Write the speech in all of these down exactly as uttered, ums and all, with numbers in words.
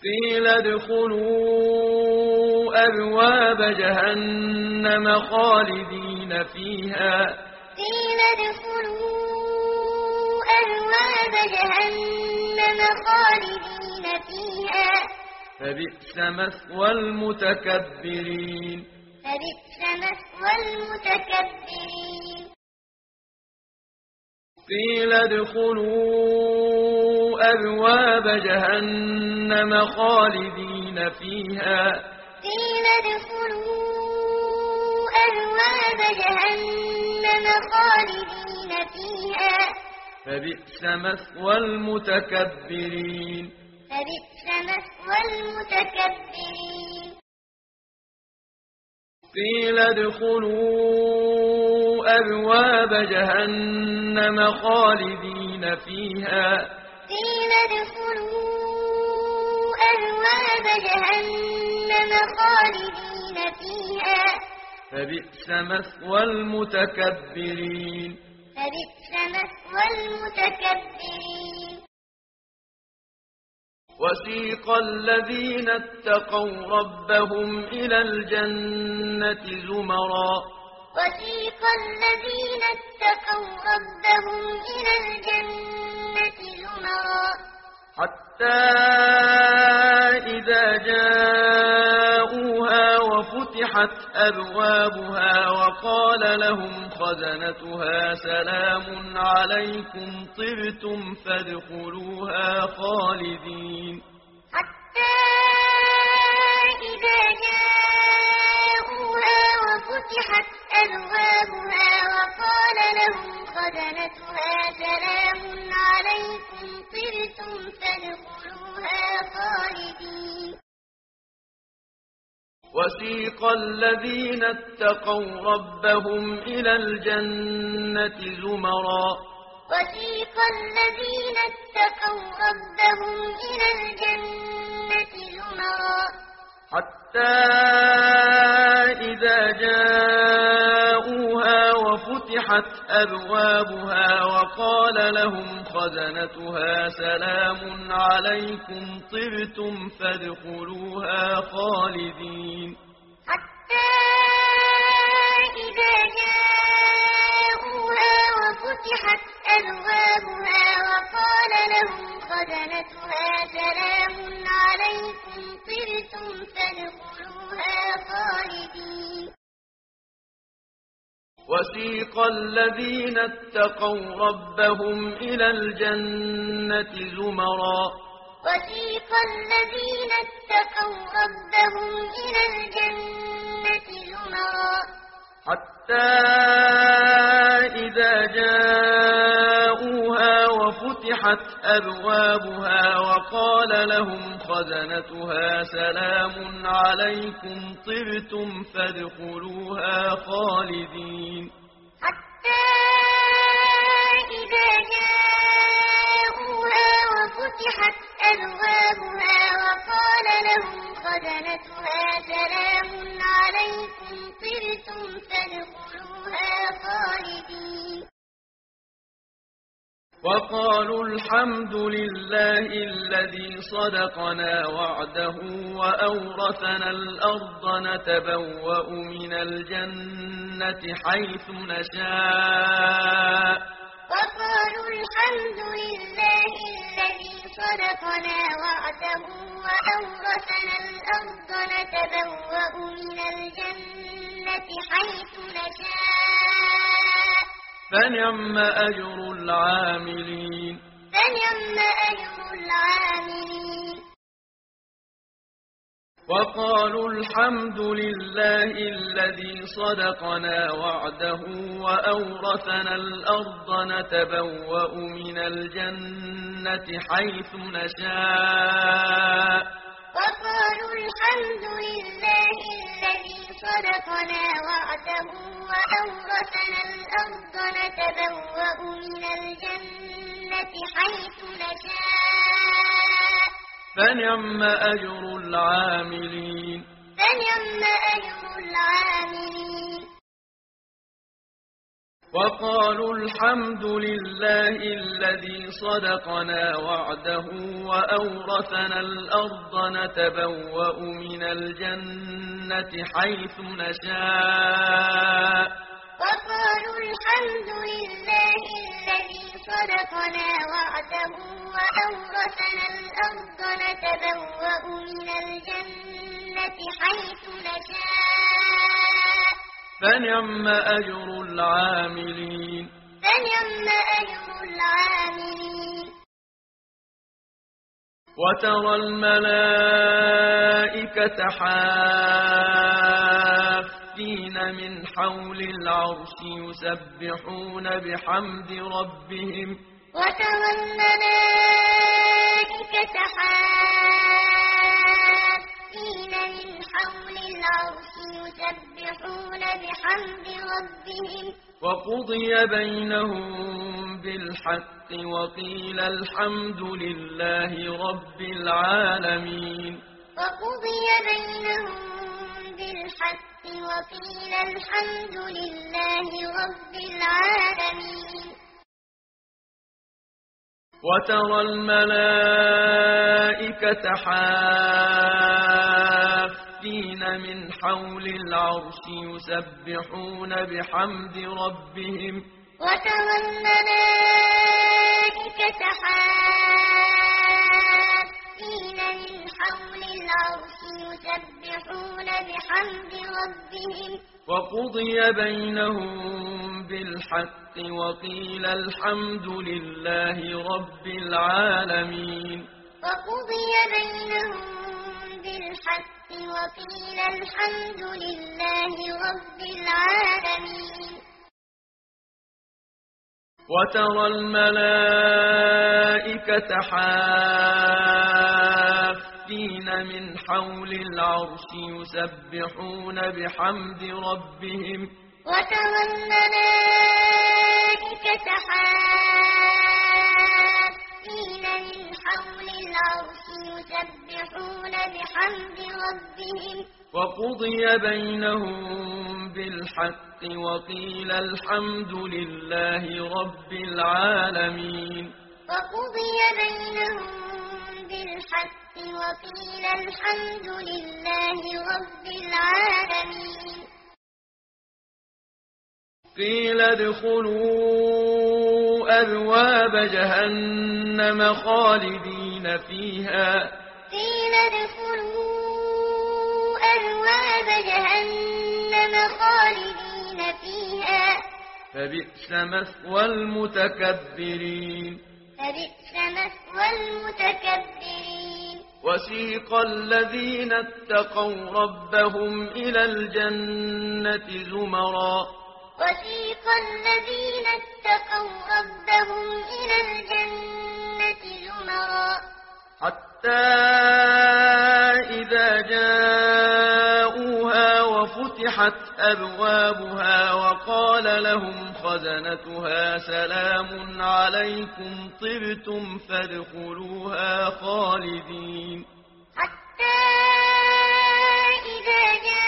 قيل ادخلوا أبواب جهنم خالدين فيها قيل ادخلوا أبواب جهنم خالدين فيها فبئس مثوى المتكبرين فبئس مثوى المتكبرين قيل ادخلوا أبواب جهنم خالدين فيها قيل ادخلوا أبواب جهنم خالدين فيها فبئس مثوى المتكبرين فبئس مثوى المتكبرين قيل ادخلوا أبواب جهنم خالدين فيها قيل ادخلوا أبواب جهنم خالدين فيها فبئس مثوى المتكبرين فبئس مثوى المتكبرين وسيق الذين اتقوا ربهم إلى الجنة زمرا وسيق الذين اتقوا ربهم إلى الجنة زمرا حتى إذا جاءوها وفتحت أبوابها وقال لهم خزنتها سلام عليكم طبتم فادخلوها خالدين حتى إذا جاءوها وفتحت أبوابها وقال لهم خزنتها سلام عليكم طبتم فادخلوها خالدين وسيق الذين اتقوا ربهم إلى الجنة زمرا وسيق الذين اتقوا ربهم إلى الجنة زمرا حتى إذا جاءوها وفتحت أبوابها وقال لهم خزنتها سلام عليكم طبتم فادخلوها خالدين حتى إذا جاءوها وفتحت أبوابها وقال لهم خزنتها سلام عليكم طبتم فادخلوها خالدين وسيق الذين اتقوا ربهم إلى الجنة زمرا وسيق الذين اتقوا ربهم إلى الجنة زمرا حتى إذا جاءوها وفتحت أبوابها وقال لهم خزنتها سلام عليكم طبتم فادخلوها خالدين حتى إذا جاءوها وفتحت أبوابها وقال لهم خزنتها سلام عليكم طبتم فادخلوها خالدين وقالوا الحمد لله الذي صدقنا وعده وأورثنا الأرض نتبوأ من الجنة حيث نشاء وقالوا الحمد لله الذي صدقنا وعده وأورثنا الأرض نتبوأ من الجنة حيث نشاء فنعم أجر العاملين فنعم أجر العاملين وقالوا الحمد لله الذي صدقنا وعده وأورثنا الأرض نتبوأ من الجنة حيث نشاء وقالوا الحمد لله الذي صدقنا وعده وأورثنا الأرض نتبوأ من الجنة حيث نشاء فنعم أجر العاملين فنعم أجر العاملين وقالوا الحمد لله الذي صدقنا وعده وأورثنا الأرض نتبوأ من الجنة حيث نشاء وقالوا الحمد لله الذي صدقنا وعده وأورثنا الأرض نتبوأ من الجنة حيث نشاء فنعم أجر العاملين فنعم أجر العاملين وترى الملائكة حافين من حول العرش يسبحون بحمد ربهم وترى الملائكة حافين من حول العرش يسبحون بحمد ربهم وقضي بينهم بالحق وقيل الحمد لله رب العالمين وقضي بينهم بالحق وقيل الحمد لله رب العالمين وترى الملائكة حافين من حول العرش يسبحون بحمد ربهم وترى الملائكة حافين من حول العرش يسبحون بحمد ربهم وقضي بينهم بالحق وقيل الحمد لله رب العالمين وقضي بينهم بالحق وقيل الحمد لله رب العالمين وترى الملائكة حافين من حول العرش يسبحون بحمد ربهم وترى الملائكة حافين من حول العرش يسبحون بحمد ربهم وقضي بينهم بالحق وقيل الحمد لله رب العالمين وقضي بينهم بالحق وقيل الحمد لله رب العالمين قيل ادخلوا أبواب جهنم خالدين فيها قيل ادخلوا أبواب جهنم خالدين فيها فبئس مثوى المتكبرين فبئس مثوى المتكبرين وسيق الذين اتقوا ربهم إلى الجنة زمرا وسيق الذين اتقوا ربهم إلى الجنة زمرا حتى إذا جاءوها وفتحت أبوابها وقال لهم خزنتها سلام عليكم طبتم فادخلوها خالدين حتى إذا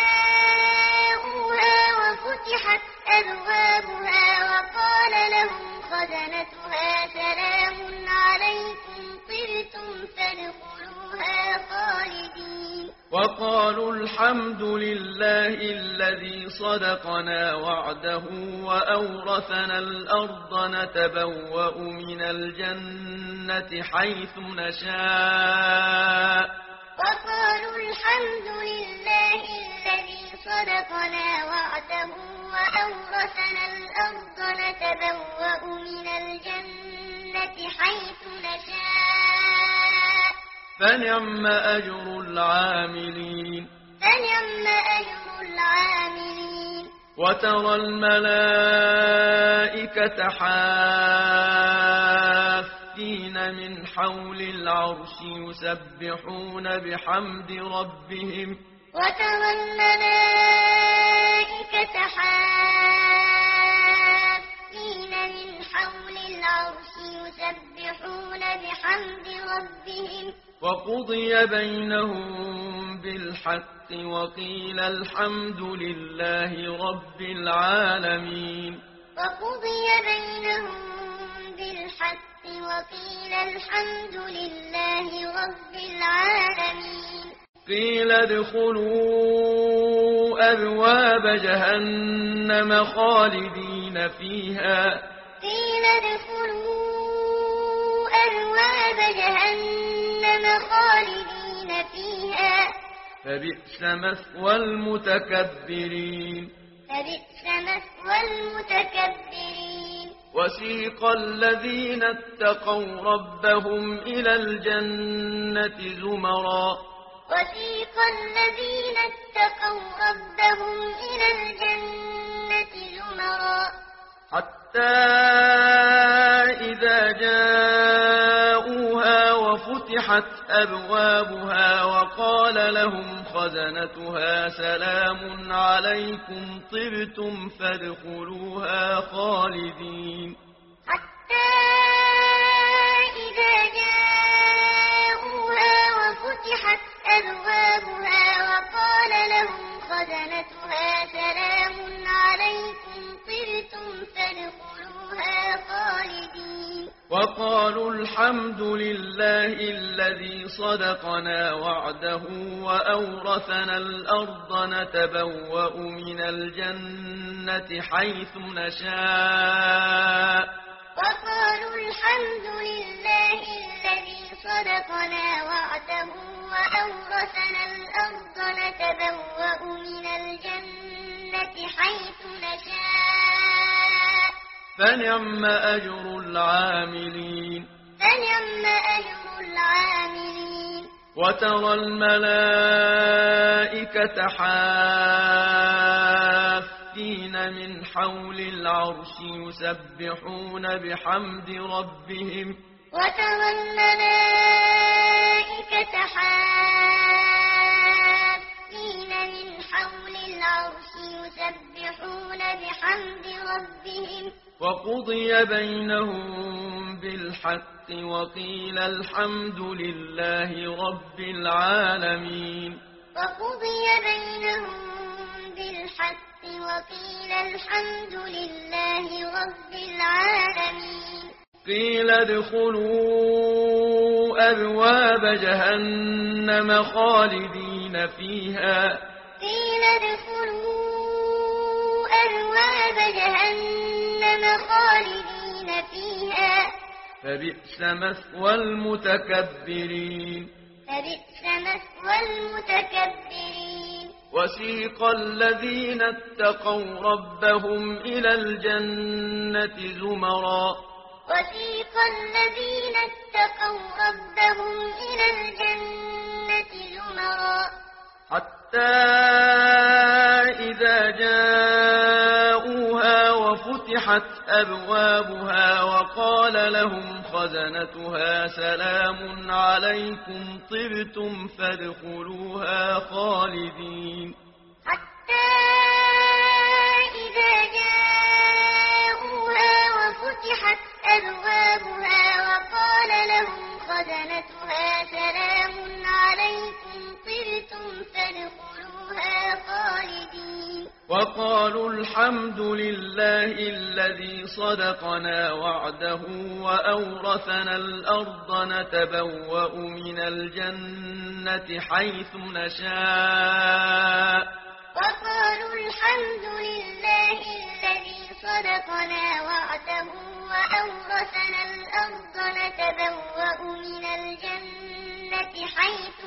جاءوها وفتحت أبوابها وقال لهم خزنتها سلام عليكم طبتم فادخلوها خالدين وقالوا الحمد لله الذي صدقنا وعده وأورثنا الأرض نتبوأ من الجنة حيث نشاء وقالوا الحمد لله الذي صدقنا وعده وأورثنا الأرض نتبوأ من الجنة حيث نشاء فنعم أجر العاملين فنعم أجر العاملين وترى الملائكة حافين من حول العرش يسبحون بحمد ربهم وترى الملائكة حافين من حول العرش يسبحون بحمد ربهم وقضي بينهم بالحق وقيل الحمد لله رب العالمين وقضي بينهم بالحق وقيل الحمد لله رب العالمين قيل ادخلوا أبواب جهنم خالدين فيها قيل ادخلوا أبواب جهنم خالدين فيها فبئس مثوى المتكبرين فبئس مثوى المتكبرين وسيق الذين اتقوا ربهم إلى الجنة زمرا وسيق الذين اتقوا ربهم إلى الجنة زمرا حتى إذا جاءوها وفتحت أبوابها وقال لهم خزنتها سلام عليكم طبتم فادخلوها خالدين حتى إذا جاءوها وفتحت أبوابها وقال لهم خزنتها سلام عليكم طبتم فادخلوها خالدين وقالوا الحمد لله الذي صدقنا وعده وأورثنا الأرض نتبوأ من الجنة حيث نشاء وقالوا الحمد لله الذي صدقنا وعده وأورثنا الأرض نتبوأ من الجنة حيث نشاء فنعم أجر العاملين فنعم أجر العاملين وترى الملائكة حافين من حول العرش يسبحون بحمد ربهم وترى الملائكة حافين من حول العرش يسبحون بحمد ربهم وقضي بينهم بالحق وقيل الحمد لله رب العالمين وقضي بينهم بالحق وقيل الحمد لله رب العالمين قيل ادخلوا أبواب جهنم خالدين فيها قيل ادخلوا أبواب جهنم خالدين فيها فبئس مثوى المتكبرين فبئس مثوى المتكبرين وسيق الذين اتقوا ربهم إلى الجنة زمرا وسيق الذين اتقوا ربهم إلى الجنة زمرا حتى إذا جاءوها وفتحت أبوابها وقال لهم خزنتها سلام عليكم طبتم فادخلوها خالدين حتى إذا جاءوها وفتحت أبوابها وقال لهم خزنتها سلام عليكم طبتم فادخلوها خالدين وقالوا الحمد لله الذي صدقنا وعده وأورثنا الأرض نتبوأ من الجنة حيث نشاء وقالوا الحمد لله الذي صدقنا وعده وأورثنا الأرض نتبوأ من الجنة حيث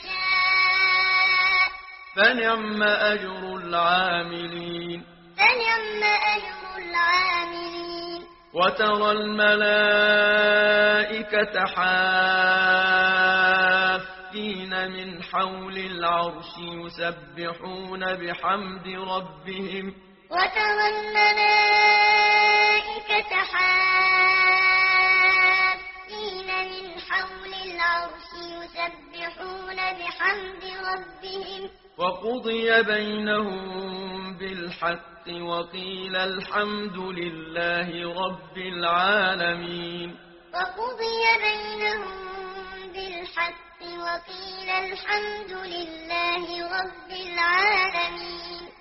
نشاء فنعم أجر العاملين فنعم أجر العاملين وترى الملائكة حافين من حول العرش يسبحون بحمد ربهم وترى الملائكة حافين من حول العرش يسبحون بحمد ربهم وقضي بينهم بالحق وقيل الحمد لله رب العالمين وقضي بينهم بالحق وقيل الحمد لله رب العالمين